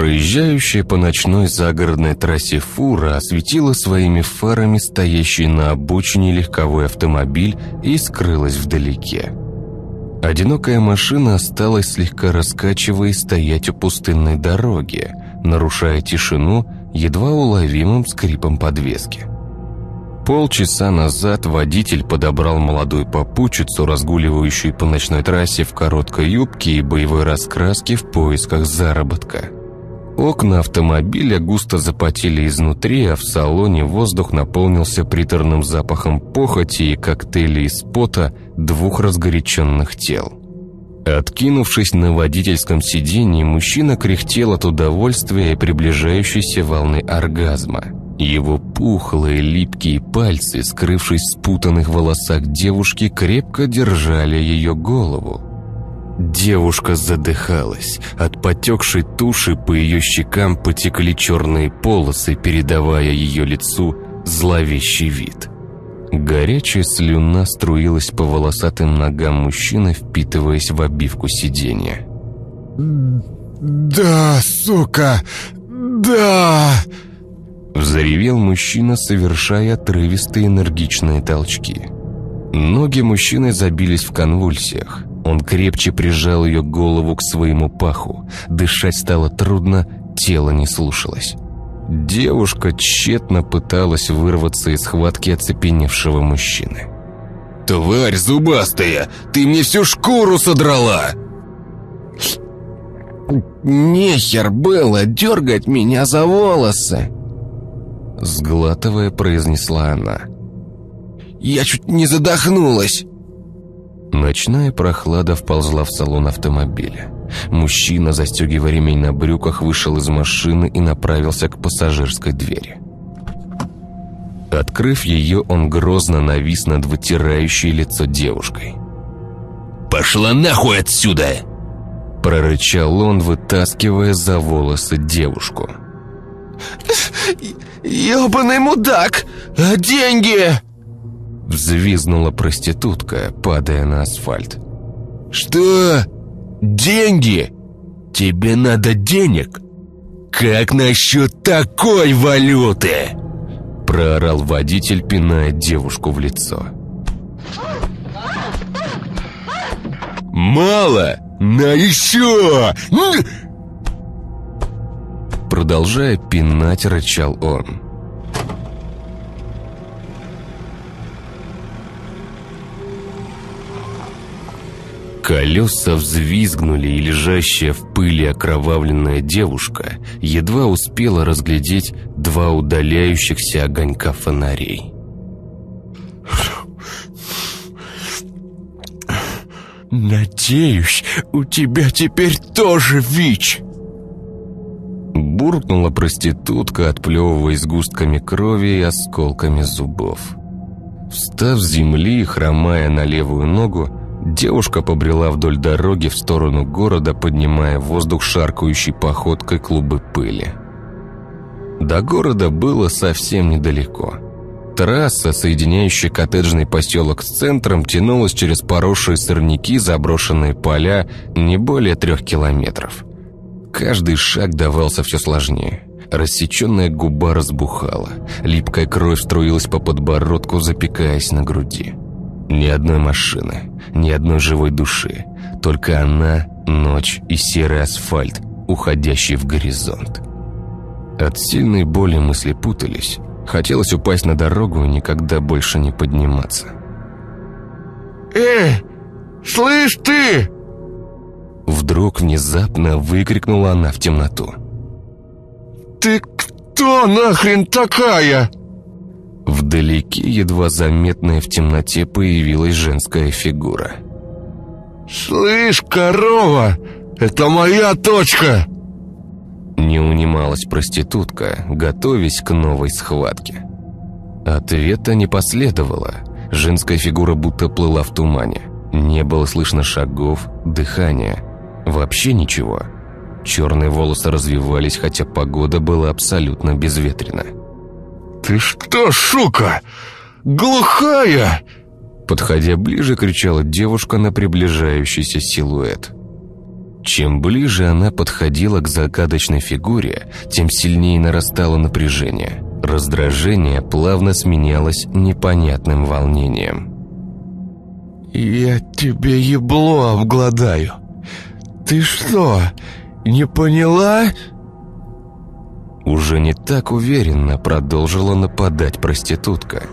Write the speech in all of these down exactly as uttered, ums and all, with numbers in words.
Проезжающая по ночной загородной трассе фура осветила своими фарами стоящий на обочине легковой автомобиль и скрылась вдалеке. Одинокая машина осталась, слегка раскачиваясь, стоять у пустынной дороги, нарушая тишину едва уловимым скрипом подвески. Полчаса назад водитель подобрал молодую попутчицу, разгуливающую по ночной трассе в короткой юбке и боевой раскраске в поисках заработка. Окна автомобиля густо запотели изнутри, а в салоне воздух наполнился приторным запахом похоти и коктейлей из пота двух разгоряченных тел. Откинувшись на водительском сиденье, мужчина кряхтел от удовольствия и приближающейся волны оргазма. Его пухлые липкие пальцы, скрывшись в спутанных волосах девушки, крепко держали ее голову. Девушка задыхалась. От потекшей туши по ее щекам потекли черные полосы, передавая ее лицу зловещий вид. Горячая слюна струилась по волосатым ногам мужчины, впитываясь в обивку сиденья. «Да, сука! Да!» Взревел мужчина, совершая отрывистые энергичные толчки. Ноги мужчины забились в конвульсиях. Он крепче прижал ее голову к своему паху. Дышать стало трудно, тело не слушалось. Девушка тщетно пыталась вырваться из схватки оцепеневшего мужчины. «Тварь зубастая! Ты мне всю шкуру содрала!» «Нехер было дергать меня за волосы!» Сглатывая, произнесла она. «Я чуть не задохнулась!» Ночная прохлада вползла в салон автомобиля. Мужчина, застегивая ремень на брюках, вышел из машины и направился к пассажирской двери. Открыв ее, он грозно навис над вытирающей лицо девушкой. «Пошла нахуй отсюда!» Прорычал он, вытаскивая за волосы девушку. «Ебаный мудак! Деньги!» Взвизгнула проститутка, падая на асфальт. «Что? Деньги? Тебе надо денег? Как насчет такой валюты?» Проорал водитель, пиная девушку в лицо. «Мало? На еще!» Продолжая пинать, рычал он. Колеса взвизгнули, и лежащая в пыли окровавленная девушка едва успела разглядеть два удаляющихся огонька фонарей. «Надеюсь, у тебя теперь тоже ВИЧ!» Буркнула проститутка, отплевываясь сгустками крови и осколками зубов. Встав с земли и хромая на левую ногу, девушка побрела вдоль дороги в сторону города, поднимая в воздух шаркающей походкой клубы пыли. До города было совсем недалеко. Трасса, соединяющая коттеджный поселок с центром, тянулась через поросшие сорняки, заброшенные поля, не более трех километров. Каждый шаг давался все сложнее. Рассеченная губа разбухала, липкая кровь струилась по подбородку, запекаясь на груди. Ни одной машины, ни одной живой души, только она, ночь и серый асфальт, уходящий в горизонт. От сильной боли мысли путались. Хотелось упасть на дорогу и никогда больше не подниматься. «Эй, слышь ты!» Вдруг внезапно выкрикнула она в темноту. «Ты кто нахрен такая?» Вдалеке, едва заметная в темноте, появилась женская фигура. «Слышь, корова, это моя точка!» Не унималась проститутка, готовясь к новой схватке. Ответа не последовало. Женская фигура будто плыла в тумане. Не было слышно шагов, дыхания. Вообще ничего. Черные волосы развивались, хотя погода была абсолютно безветренна. «Ты что, сука, глухая?» Подходя ближе, кричала девушка на приближающийся силуэт. Чем ближе она подходила к загадочной фигуре, тем сильнее нарастало напряжение. Раздражение плавно сменялось непонятным волнением. «Я тебе ебло обгладаю. Ты что, не поняла?» Уже не так уверенно продолжила нападать проститутка.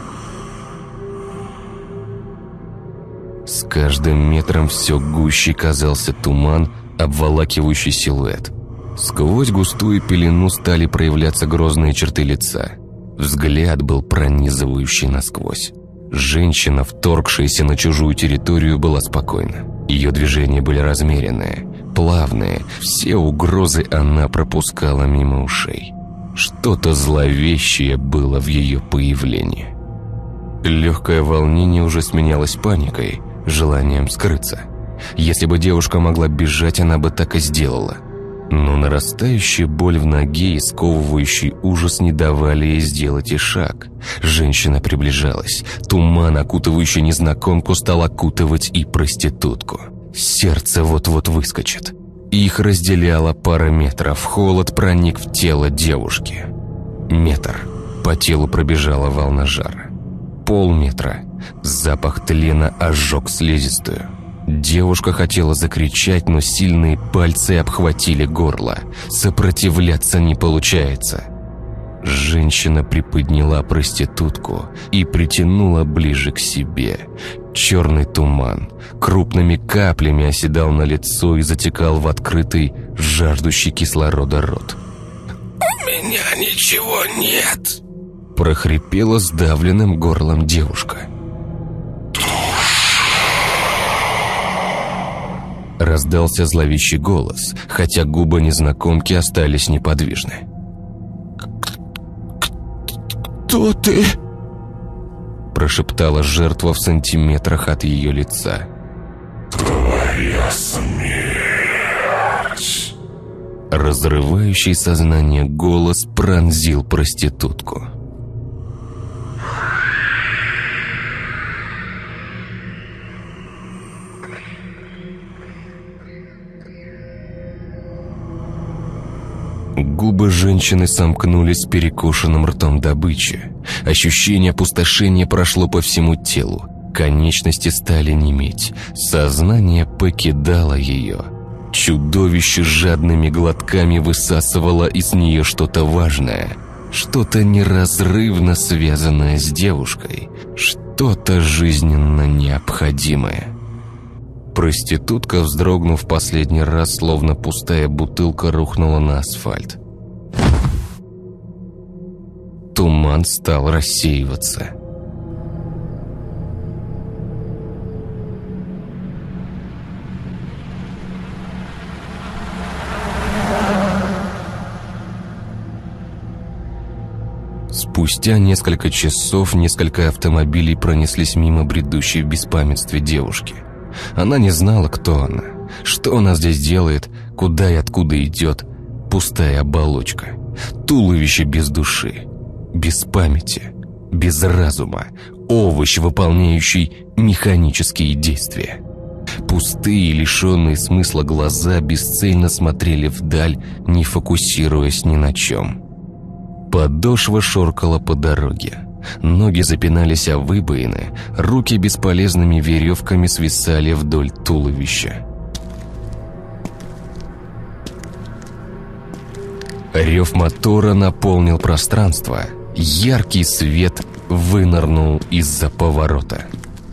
С каждым метром все гуще казался туман, обволакивающий силуэт. Сквозь густую пелену стали проявляться грозные черты лица. Взгляд был пронизывающий насквозь. Женщина, вторгшаяся на чужую территорию, была спокойна. Ее движения были размеренные, плавные. Все угрозы она пропускала мимо ушей. Что-то зловещее было в ее появлении. Легкое волнение уже сменялось паникой, желанием скрыться. Если бы девушка могла бежать, она бы так и сделала. Но нарастающая боль в ноге и сковывающий ужас не давали ей сделать и шаг. Женщина приближалась. Туман, окутывающий незнакомку, стал окутывать и проститутку. Сердце вот-вот выскочит. Их разделяла пара метров. Холод проник в тело девушки. Метр. По телу пробежала волна жара. Полметра. Запах тлена ожег слизистую. Девушка хотела закричать, но сильные пальцы обхватили горло. Сопротивляться не получается. Женщина приподняла проститутку и притянула ближе к себе. Черный туман крупными каплями оседал на лицо и затекал в открытый, жаждущий кислорода рот. «У меня ничего нет!» прохрипела сдавленным горлом девушка. Раздался зловещий голос, хотя губы незнакомки остались неподвижны. «Кто ты?» прошептала жертва в сантиметрах от ее лица. «Твоя смерть!» Разрывающий сознание голос пронзил проститутку. Губы женщины сомкнулись перекошенным ртом добычи. Ощущение опустошения прошло по всему телу. Конечности стали неметь. Сознание покидало ее. Чудовище жадными глотками высасывало из нее что-то важное. Что-то неразрывно связанное с девушкой. Что-то жизненно необходимое. Проститутка, вздрогнув последний раз, словно пустая бутылка, рухнула на асфальт. Туман стал рассеиваться. Спустя несколько часов несколько автомобилей пронеслись мимо бредущей в беспамятстве девушки. Она не знала, кто она, что она здесь делает, куда и откуда идет. Пустая оболочка, туловище без души, без памяти, без разума, овощ, выполняющий механические действия. Пустые, лишенные смысла глаза бесцельно смотрели вдаль, не фокусируясь ни на чем. Подошва шоркала по дороге. Ноги запинались о выбоины, руки бесполезными веревками свисали вдоль туловища. Рев мотора наполнил пространство. Яркий свет вынырнул из-за поворота.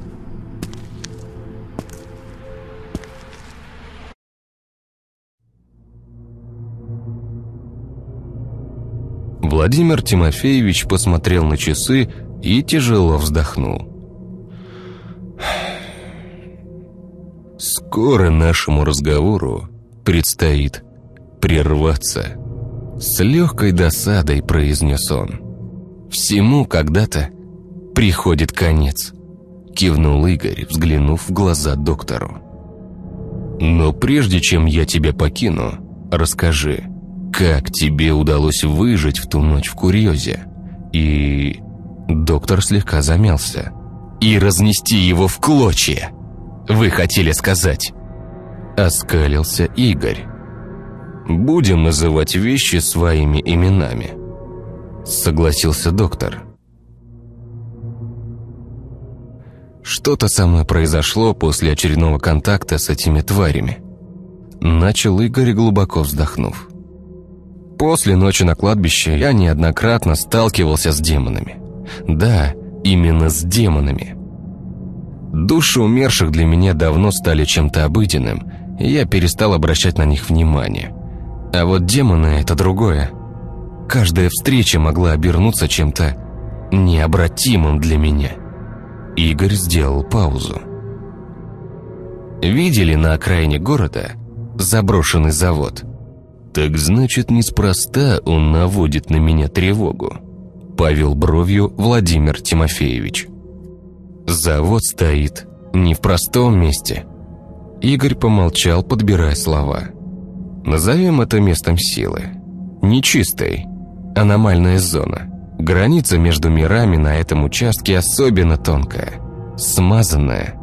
Владимир Тимофеевич посмотрел на часы и тяжело вздохнул. Скоро нашему разговору предстоит прерваться. С легкой досадой произнес он. Всему когда-то приходит конец. Кивнул Игорь, взглянув в глаза доктору. Но прежде чем я тебя покину, расскажи, как тебе удалось выжить в ту ночь в Курьезе? И... Доктор слегка замялся. И разнести его в клочья, вы хотели сказать? – оскалился Игорь. «Будем называть вещи своими именами», – согласился доктор. Что-то со мной произошло после очередного контакта с этими тварями. Начал Игорь, глубоко вздохнув. После ночи на кладбище я неоднократно сталкивался с демонами. Да, именно с демонами. Души умерших для меня давно стали чем-то обыденным, и я перестал обращать на них внимание. А вот демоны – это другое. Каждая встреча могла обернуться чем-то необратимым для меня. Игорь сделал паузу. «Видели на окраине города заброшенный завод? Так значит, неспроста он наводит на меня тревогу», – повел бровью Владимир Тимофеевич. «Завод стоит не в простом месте». Игорь помолчал, подбирая слова. «Назовем это местом силы. Нечистой, аномальная зона. Граница между мирами на этом участке особенно тонкая, смазанная.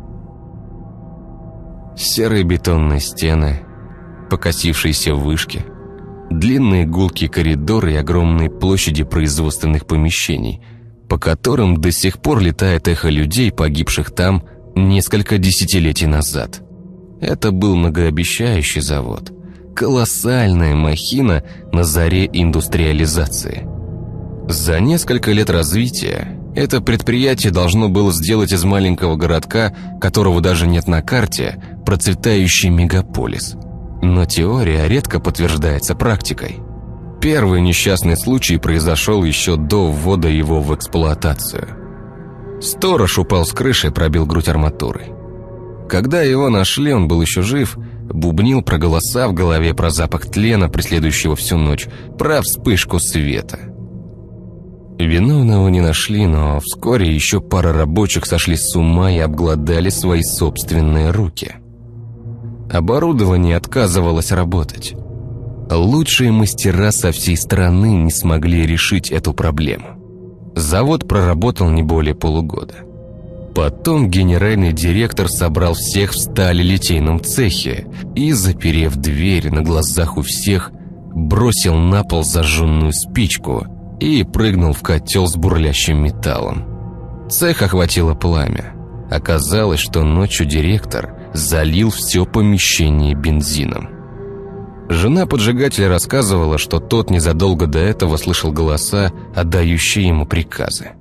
Серые бетонные стены, покосившиеся вышки, длинные гулкие коридоры и огромные площади производственных помещений, по которым до сих пор летает эхо людей, погибших там несколько десятилетий назад. Это был многообещающий завод, колоссальная махина на заре индустриализации. За несколько лет развития это предприятие должно было сделать из маленького городка, которого даже нет на карте, процветающий мегаполис. Но теория редко подтверждается практикой. Первый несчастный случай произошел еще до ввода его в эксплуатацию. Сторож упал с крыши и пробил грудь арматурой. Когда его нашли, он был еще жив, бубнил про голоса в голове, про запах тлена, преследующего всю ночь, про вспышку света. Виновного не нашли, но вскоре еще пара рабочих сошли с ума и обглодали свои собственные руки. Оборудование отказывалось работать. Лучшие мастера со всей страны не смогли решить эту проблему. Завод проработал не более полугода. Потом генеральный директор собрал всех в сталелитейном цехе и, заперев дверь на глазах у всех, бросил на пол зажженную спичку и прыгнул в котел с бурлящим металлом. Цех охватило пламя. Оказалось, что ночью директор залил все помещение бензином. Жена поджигателя рассказывала, что тот незадолго до этого слышал голоса, отдающие ему приказы.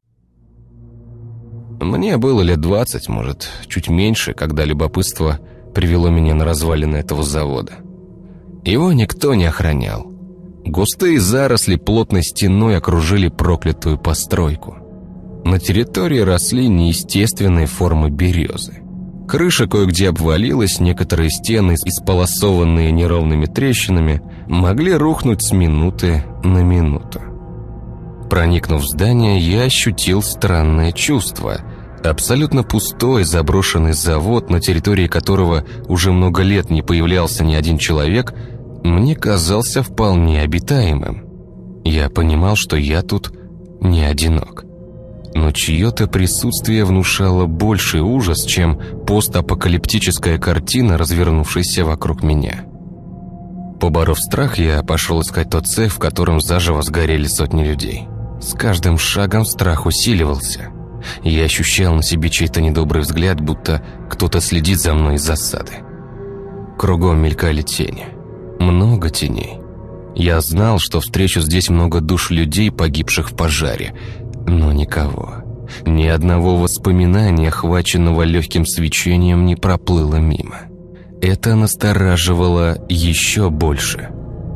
Мне было лет двадцать, может, чуть меньше, когда любопытство привело меня на развалины этого завода. Его никто не охранял. Густые заросли плотной стеной окружили проклятую постройку. На территории росли неестественные формы березы. Крыша кое-где обвалилась, некоторые стены, исполосованные неровными трещинами, могли рухнуть с минуты на минуту. Проникнув в здание, я ощутил странное чувство. Абсолютно пустой заброшенный завод, на территории которого уже много лет не появлялся ни один человек, мне казался вполне обитаемым. Я понимал, что я тут не одинок. Но чье-то присутствие внушало больший ужас, чем постапокалиптическая картина, развернувшаяся вокруг меня. Поборов страх, я пошел искать тот цех, в котором заживо сгорели сотни людей. С каждым шагом страх усиливался. Я ощущал на себе чей-то недобрый взгляд, будто кто-то следит за мной из засады. Кругом мелькали тени. Много теней. Я знал, что встречу здесь много душ людей, погибших в пожаре, но никого. Ни одного воспоминания, охваченного легким свечением, не проплыло мимо. Это настораживало еще больше.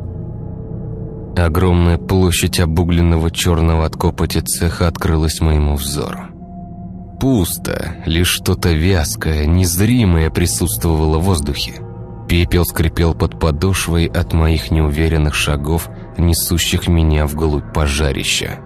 Огромная площадь обугленного черного от копоти цеха открылась моему взору. Пусто, лишь что-то вязкое, незримое присутствовало в воздухе. Пепел скрипел под подошвой от моих неуверенных шагов, несущих меня вглубь пожарища.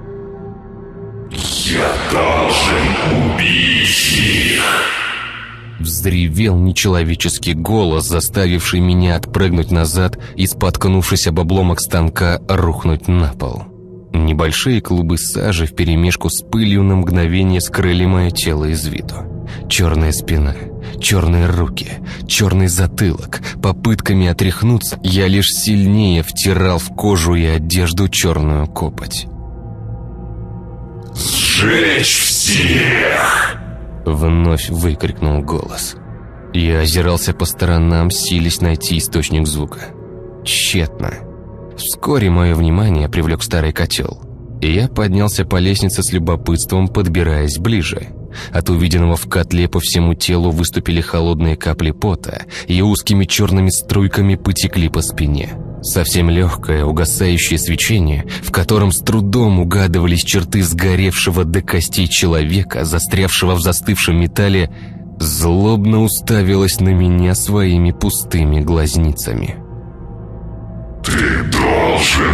«Я должен убить их!» Взревел нечеловеческий голос, заставивший меня отпрыгнуть назад и, споткнувшись об обломок станка, рухнуть на пол. Небольшие клубы сажи вперемешку с пылью на мгновение скрыли мое тело из виду. Черная спина, черные руки, черный затылок. Попытками отряхнуться я лишь сильнее втирал в кожу и одежду черную копоть. «Сжечь всех!» Вновь выкрикнул голос. Я озирался по сторонам, силясь найти источник звука. Тщетно. Вскоре мое внимание привлек старый котел, и я поднялся по лестнице с любопытством, подбираясь ближе. От увиденного в котле по всему телу выступили холодные капли пота и узкими черными струйками потекли по спине. Совсем легкое, угасающее свечение, в котором с трудом угадывались черты сгоревшего до костей человека, застрявшего в застывшем металле, злобно уставилось на меня своими пустыми глазницами. «Ты должен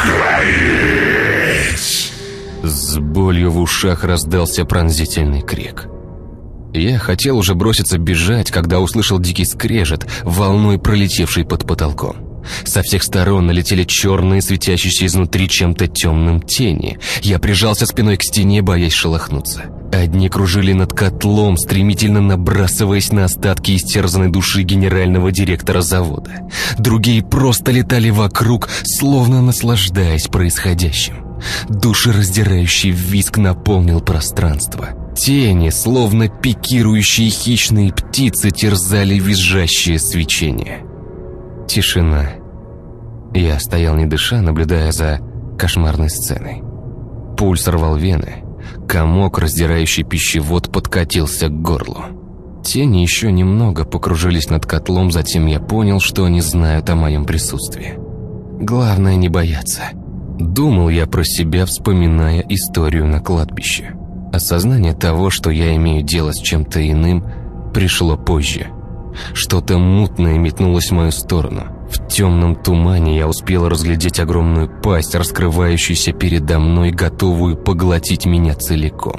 сгореть!» С болью в ушах раздался пронзительный крик. Я хотел уже броситься бежать, когда услышал дикий скрежет, волной пролетевший под потолком. Со всех сторон налетели черные, светящиеся изнутри чем-то темным тени. Я прижался спиной к стене, боясь шелохнуться. Одни кружили над котлом, стремительно набрасываясь на остатки истерзанной души генерального директора завода. Другие просто летали вокруг, словно наслаждаясь происходящим. Душераздирающий визг наполнил пространство. Тени, словно пикирующие хищные птицы, терзали визжащее свечение. Тишина. Я стоял не дыша, наблюдая за кошмарной сценой. Пульс рвал вены. Комок, раздирающий пищевод, подкатился к горлу. Тени еще немного покружились над котлом, затем я понял, что они знают о моем присутствии. Главное не бояться. Думал я про себя, вспоминая историю на кладбище. Осознание того, что я имею дело с чем-то иным, пришло позже. Что-то мутное метнулось в мою сторону. В темном тумане я успел разглядеть огромную пасть, раскрывающуюся передо мной, готовую поглотить меня целиком.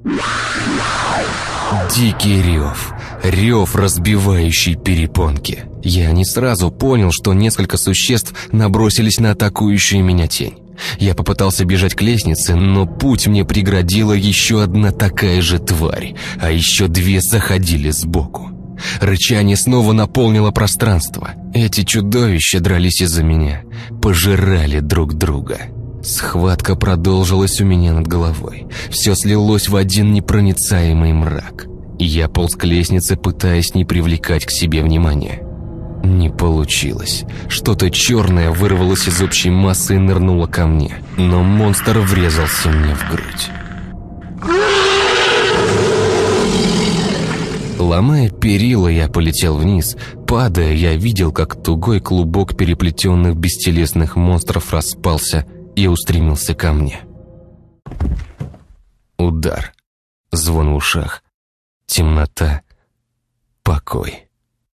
Дикий рев. Рев, разбивающий перепонки. Я не сразу понял, что несколько существ набросились на атакующую меня тень. Я попытался бежать к лестнице, но путь мне преградила еще одна такая же тварь, а еще две заходили сбоку. Рычание снова наполнило пространство. Эти чудовища дрались из-за меня, пожирали друг друга. Схватка продолжилась у меня над головой. Все слилось в один непроницаемый мрак. Я полз к лестнице, пытаясь не привлекать к себе внимания. Не получилось. Что-то черное вырвалось из общей массы и нырнуло ко мне, но монстр врезался мне в грудь. Ломая перила, я полетел вниз. Падая, я видел, как тугой клубок переплетенных бестелесных монстров распался и устремился ко мне. Удар. Звон в ушах. Темнота. Покой.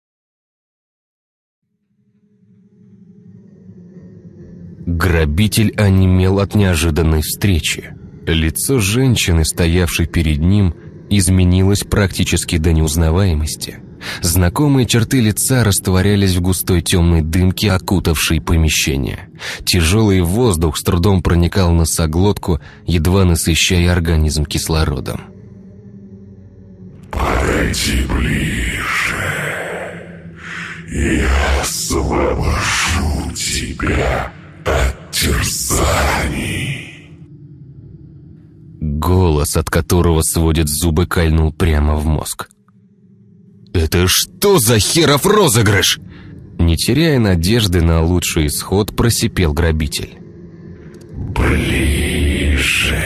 Грабитель онемел от неожиданной встречи. Лицо женщины, стоявшей перед ним, изменилось практически до неузнаваемости. Знакомые черты лица растворялись в густой темной дымке, окутавшей помещение. Тяжелый воздух с трудом проникал в носоглотку, едва насыщая организм кислородом. «Подойди ближе. Я освобожу тебя от терзаний». Голос, от которого сводят зубы, кольнул прямо в мозг. «Это что за херов розыгрыш?» Не теряя надежды на лучший исход, просипел грабитель. «Ближе».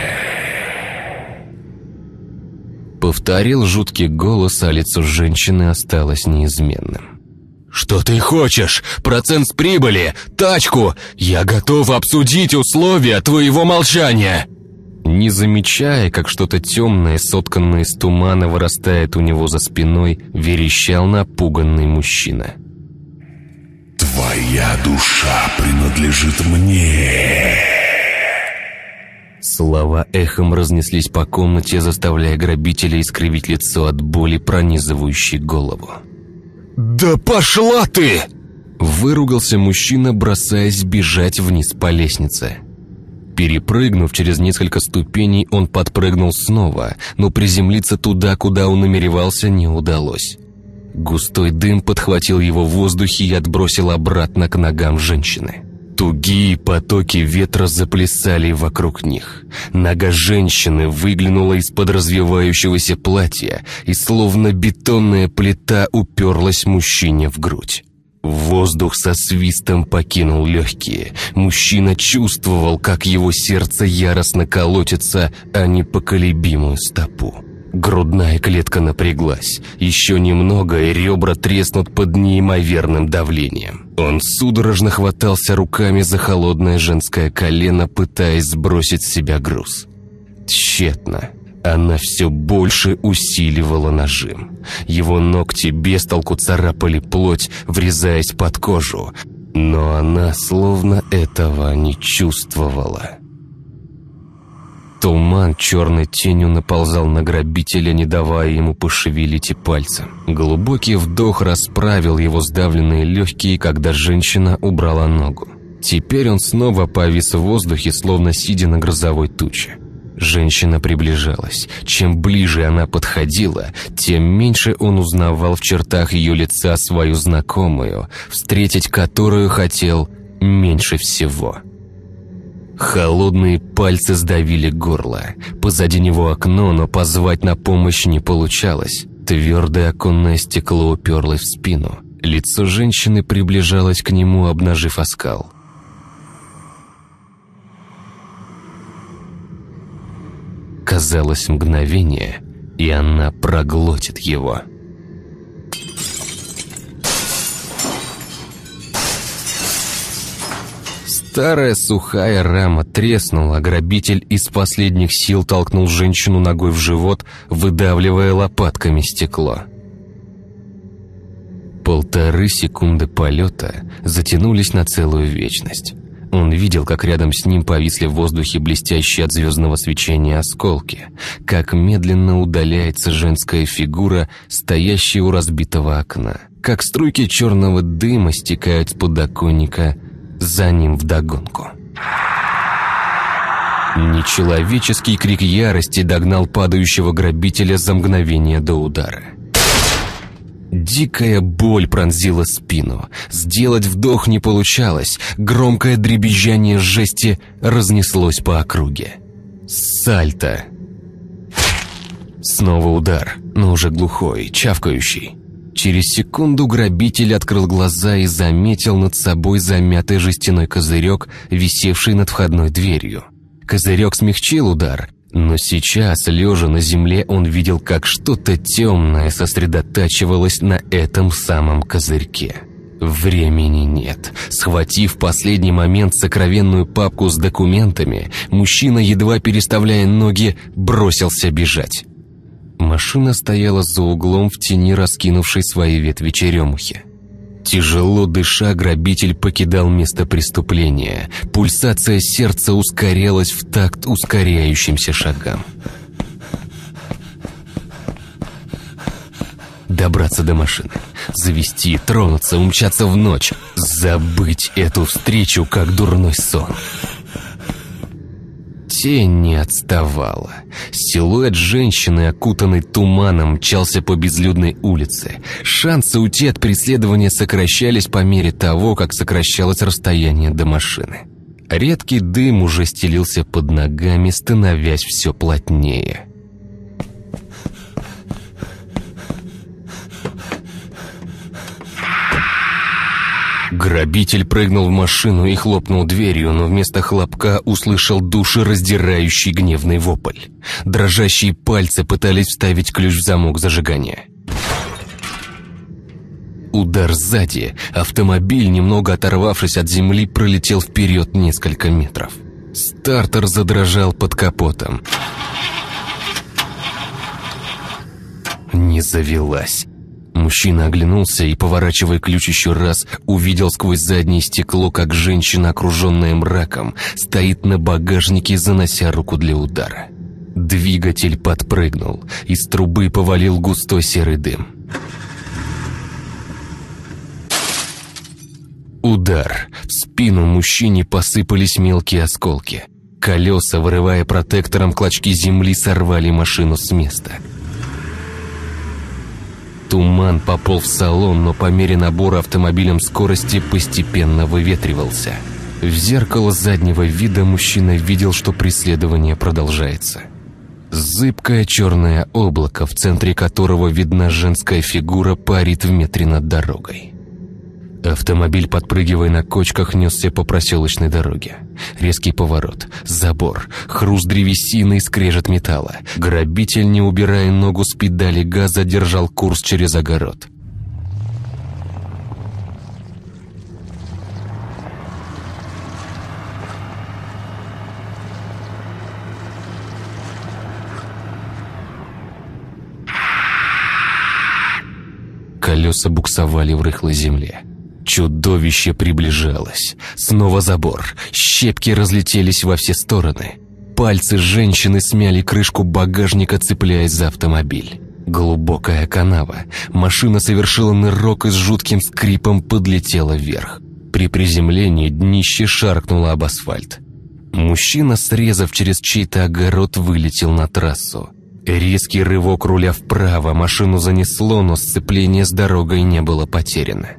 Повторил жуткий голос, а лицо женщины осталось неизменным. «Что ты хочешь? Процент с прибыли? Тачку? Я готов обсудить условия твоего молчания!» Не замечая, как что-то темное, сотканное из тумана, вырастает у него за спиной, верещал напуганный мужчина. «Твоя душа принадлежит мне». Слова эхом разнеслись по комнате, заставляя грабителя искривить лицо от боли, пронизывающей голову. «Да пошла ты!» Выругался мужчина, бросаясь бежать вниз по лестнице. Перепрыгнув через несколько ступеней, он подпрыгнул снова, но приземлиться туда, куда он намеревался, не удалось. Густой дым подхватил его в воздухе и отбросил обратно к ногам женщины. Тугие потоки ветра заплясали вокруг них. Нога женщины выглянула из-под развивающегося платья и словно бетонная плита уперлась мужчине в грудь. Воздух со свистом покинул легкие. Мужчина чувствовал, как его сердце яростно колотится о непоколебимую стопу. Грудная клетка напряглась. Еще немного, и ребра треснут под неимоверным давлением. Он судорожно хватался руками за холодное женское колено, пытаясь сбросить с себя груз. Тщетно. Она все больше усиливала нажим. Его ногти без толку царапали плоть, врезаясь под кожу. Но она словно этого не чувствовала. Туман черной тенью наползал на грабителя, не давая ему пошевелить и пальцем. Глубокий вдох расправил его сдавленные легкие, когда женщина убрала ногу. Теперь он снова повис в воздухе, словно сидя на грозовой туче. Женщина приближалась. Чем ближе она подходила, тем меньше он узнавал в чертах ее лица свою знакомую, встретить которую хотел меньше всего. Холодные пальцы сдавили горло. Позади него окно, но позвать на помощь не получалось. Твердое оконное стекло уперлось в спину. Лицо женщины приближалось к нему, обнажив оскал. Казалось, мгновение, и она проглотит его. Старая сухая рама треснула, а грабитель из последних сил толкнул женщину ногой в живот, выдавливая лопатками стекло. Полторы секунды полета затянулись на целую вечность. Он видел, как рядом с ним повисли в воздухе блестящие от звездного свечения осколки, как медленно удаляется женская фигура, стоящая у разбитого окна, как струйки черного дыма стекают с подоконника за ним вдогонку. Нечеловеческий крик ярости догнал падающего грабителя за мгновение до удара. Дикая боль пронзила спину. Сделать вдох не получалось. Громкое дребезжание жести разнеслось по округе. Сальто. Снова удар, но уже глухой, чавкающий. Через секунду грабитель открыл глаза и заметил над собой замятый жестяной козырек, висевший над входной дверью. Козырек смягчил удар, но сейчас, лежа на земле, он видел, как что-то темное сосредотачивалось на этом самом козырьке. Времени нет. Схватив в последний момент сокровенную папку с документами, мужчина, едва переставляя ноги, бросился бежать. Машина стояла за углом в тени раскинувшей свои ветви черемухи. Тяжело дыша, грабитель покидал место преступления. Пульсация сердца ускорялась в такт ускоряющимся шагам. Добраться до машины, завести, тронуться, умчаться в ночь, забыть эту встречу, как дурной сон. Тень не отставала. Силуэт женщины, окутанный туманом, мчался по безлюдной улице. Шансы уйти от преследования сокращались по мере того, как сокращалось расстояние до машины. Редкий дым уже стелился под ногами, становясь все плотнее. Грабитель прыгнул в машину и хлопнул дверью, но вместо хлопка услышал душераздирающий гневный вопль. Дрожащие пальцы пытались вставить ключ в замок зажигания. Удар сзади. Автомобиль, немного оторвавшись от земли, пролетел вперед несколько метров. Стартер задрожал под капотом. Не завелась. Мужчина оглянулся и, поворачивая ключ еще раз, увидел сквозь заднее стекло, как женщина, окруженная мраком, стоит на багажнике, занося руку для удара. Двигатель подпрыгнул, из трубы повалил густой серый дым. Удар. В спину мужчине посыпались мелкие осколки. Колеса, вырывая протектором клочки земли, сорвали машину с места. Туман пополз в салон, но по мере набора автомобилем скорости постепенно выветривался. В зеркало заднего вида мужчина видел, что преследование продолжается. Зыбкое черное облако, в центре которого видна женская фигура, парит в метре над дорогой. Автомобиль, подпрыгивая на кочках, несся по проселочной дороге. Резкий поворот, забор, хруст древесины и скрежет металла. Грабитель, не убирая ногу с педали газа, держал курс через огород. Колеса буксовали в рыхлой земле. Чудовище приближалось. Снова забор. Щепки разлетелись во все стороны. Пальцы женщины смяли крышку багажника, цепляясь за автомобиль. Глубокая канава. Машина совершила нырок и с жутким скрипом подлетела вверх. При приземлении днище шаркнуло об асфальт. Мужчина, срезав через чей-то огород, вылетел на трассу. Резкий рывок руля вправо, машину занесло, но сцепление с дорогой не было потеряно.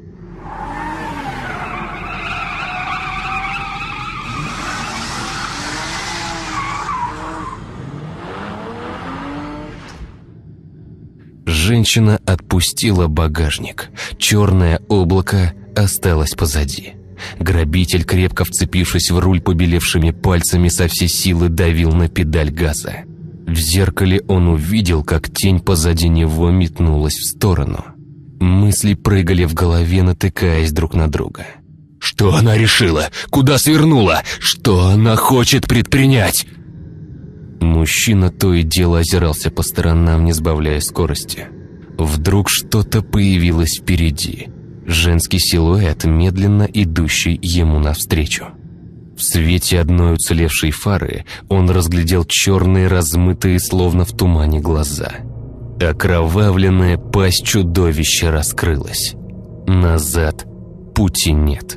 Женщина отпустила багажник. Черное облако осталось позади. Грабитель, крепко вцепившись в руль побелевшими пальцами, со всей силы давил на педаль газа. В зеркале он увидел, как тень позади него метнулась в сторону. Мысли прыгали в голове, натыкаясь друг на друга. Что она решила? Куда свернула? Что она хочет предпринять? Мужчина то и дело озирался по сторонам, не сбавляя скорости. Вдруг что-то появилось впереди. Женский силуэт, медленно идущий ему навстречу. В свете одной уцелевшей фары он разглядел черные, размытые, словно в тумане, глаза. Окровавленная пасть чудовища раскрылась. Назад пути нет.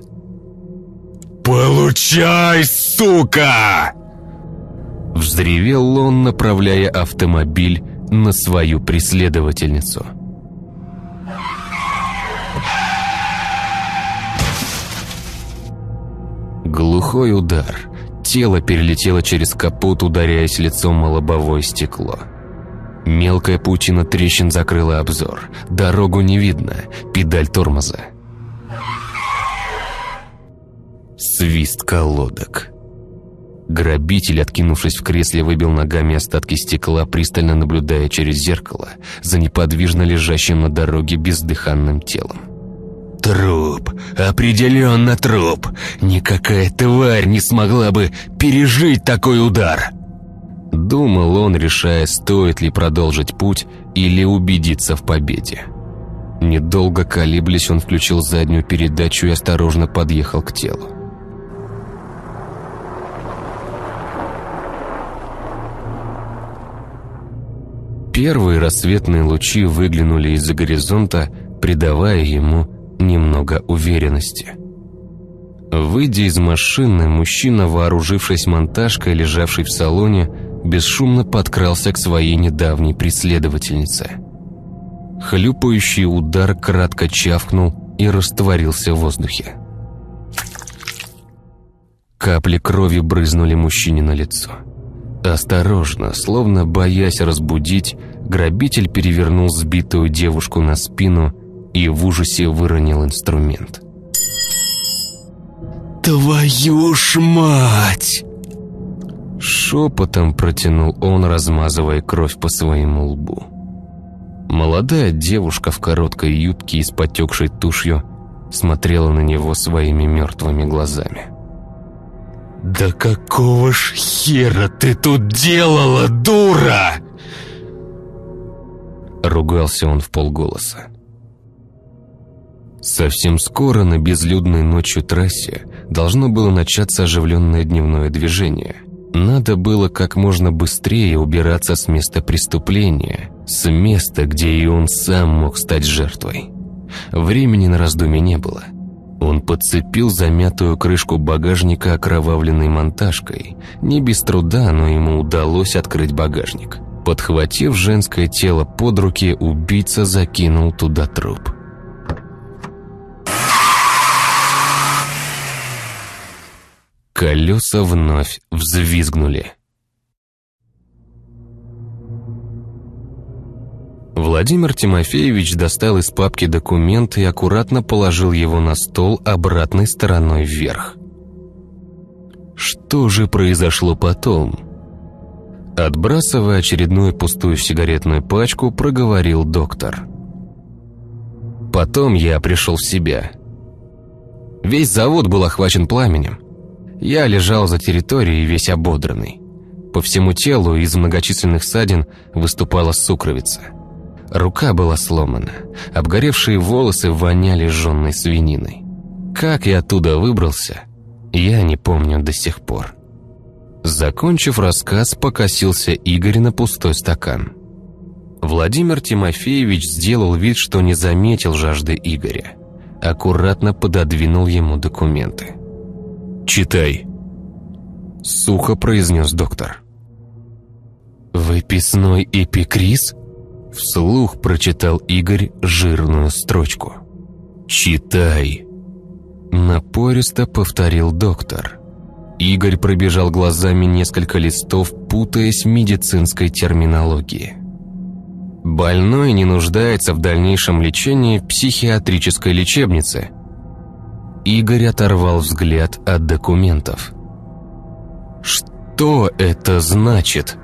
«Получай, сука!» Взревел он, направляя автомобиль на свою преследовательницу. Глухой удар. Тело перелетело через капот, ударяясь лицом о лобовое стекло. Мелкая паутина трещин закрыла обзор. Дорогу не видно. Педаль тормоза. Свист колодок. Грабитель, откинувшись в кресле, выбил ногами остатки стекла, пристально наблюдая через зеркало за неподвижно лежащим на дороге бездыханным телом. Труп. Определенно труп. Никакая тварь не смогла бы пережить такой удар. Думал он, решая, стоит ли продолжить путь или убедиться в победе. Недолго колеблясь, он включил заднюю передачу и осторожно подъехал к телу. Первые рассветные лучи выглянули из-за горизонта, придавая ему немного уверенности. Выйдя из машины, мужчина, вооружившись монтажкой, лежавший в салоне, бесшумно подкрался к своей недавней преследовательнице. Хлюпающий удар кратко чавкнул и растворился в воздухе. Капли крови брызнули мужчине на лицо. Осторожно, словно боясь разбудить, грабитель перевернул сбитую девушку на спину и в ужасе выронил инструмент. «Твою ж мать!» Шепотом протянул он, размазывая кровь по своему лбу. Молодая девушка в короткой юбке и с потекшей тушью смотрела на него своими мертвыми глазами. «Да какого ж хера ты тут делала, дура?» Ругался он вполголоса. Совсем скоро на безлюдной ночью трассе должно было начаться оживленное дневное движение. Надо было как можно быстрее убираться с места преступления, с места, где и он сам мог стать жертвой. Времени на раздумье не было. Он подцепил замятую крышку багажника окровавленной монтажкой. Не без труда, но ему удалось открыть багажник. Подхватив женское тело под руки, убийца закинул туда труп. Колеса вновь взвизгнули. Владимир Тимофеевич достал из папки документ и аккуратно положил его на стол обратной стороной вверх. Что же произошло потом? Отбрасывая очередную пустую сигаретную пачку, проговорил доктор. Потом я пришел в себя. Весь завод был охвачен пламенем. Я лежал за территорией весь ободранный. По всему телу из многочисленных ссадин выступала сукровица. Рука была сломана, обгоревшие волосы воняли жженой свининой. Как я оттуда выбрался, я не помню до сих пор. Закончив рассказ, покосился Игорь на пустой стакан. Владимир Тимофеевич сделал вид, что не заметил жажды Игоря. Аккуратно пододвинул ему документы. «Читай», — сухо произнес доктор. «Выписной эпикриз?» — вслух прочитал Игорь жирную строчку. «Читай», — напористо повторил доктор. Игорь пробежал глазами несколько листов, путаясь в медицинской терминологии. «Больной не нуждается в дальнейшем лечении в психиатрической лечебнице». Игорь оторвал взгляд от документов. «Что это значит?»